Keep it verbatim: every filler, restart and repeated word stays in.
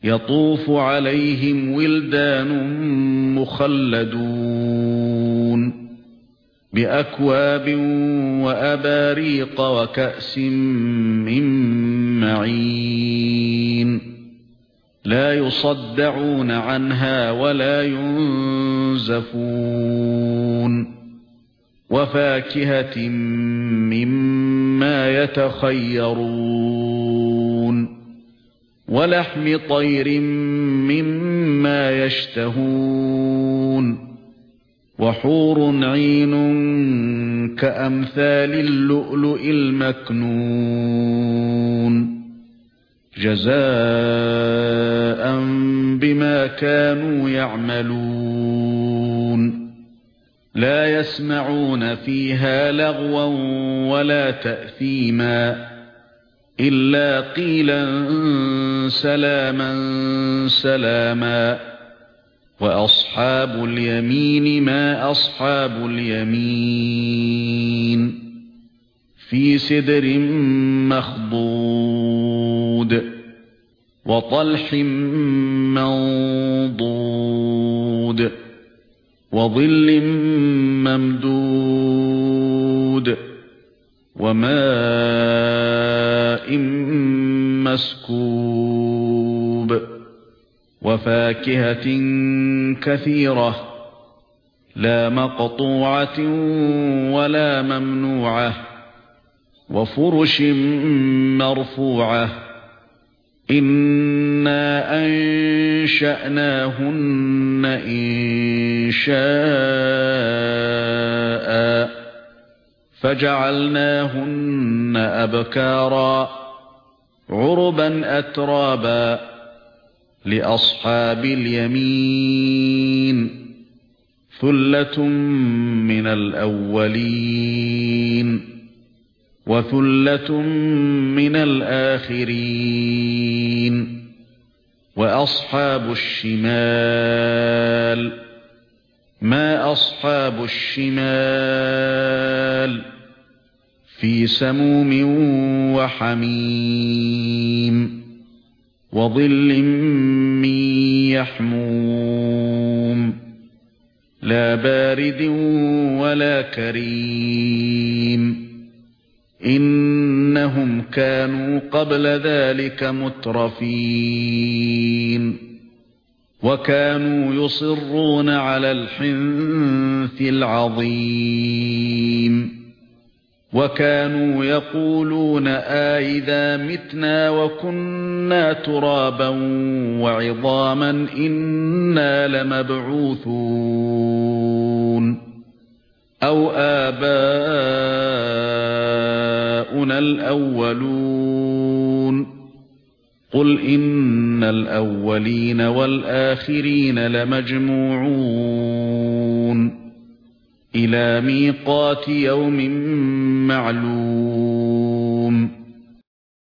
يطوف عليهم ولدان مخلدون بأكواب وأباريق وكأس من معين لا يصدعون عنها ولا ينزفون وفاكهة مما يتخيرون ولحم طير مما يشتهون وحور عين كأمثال اللؤلؤ المكنون جزاء بما كانوا يعملون لا يسمعون فيها لغوا ولا تأثيما إلا قيلا سلاما سلاما وأصحاب اليمين ما أصحاب اليمين في سدر مخضود وطلح منضود وظل ممدود وماء مسكوب وفاكهة كثيرة لا مقطوعة ولا ممنوعة وفرش مرفوعة إنا أنشأناهن إنشاء فجعلناهن أبكارا عربا أترابا لأصحاب اليمين ثلة من الأولين وثلة من الآخرين وأصحاب الشمال ما أصحاب الشمال في سموم وحميم وظل من يحموم لا بارد ولا كريم إنهم كانوا قبل ذلك مترفين وكانوا يصرون على الحنث العظيم وكانوا يقولون أئذا متنا وكنا ترابا وعظاما إنا لمبعوثون أو آباؤنا الأولون قل إن الأولين والآخرين لمجموعون إلى ميقات يوم معلوم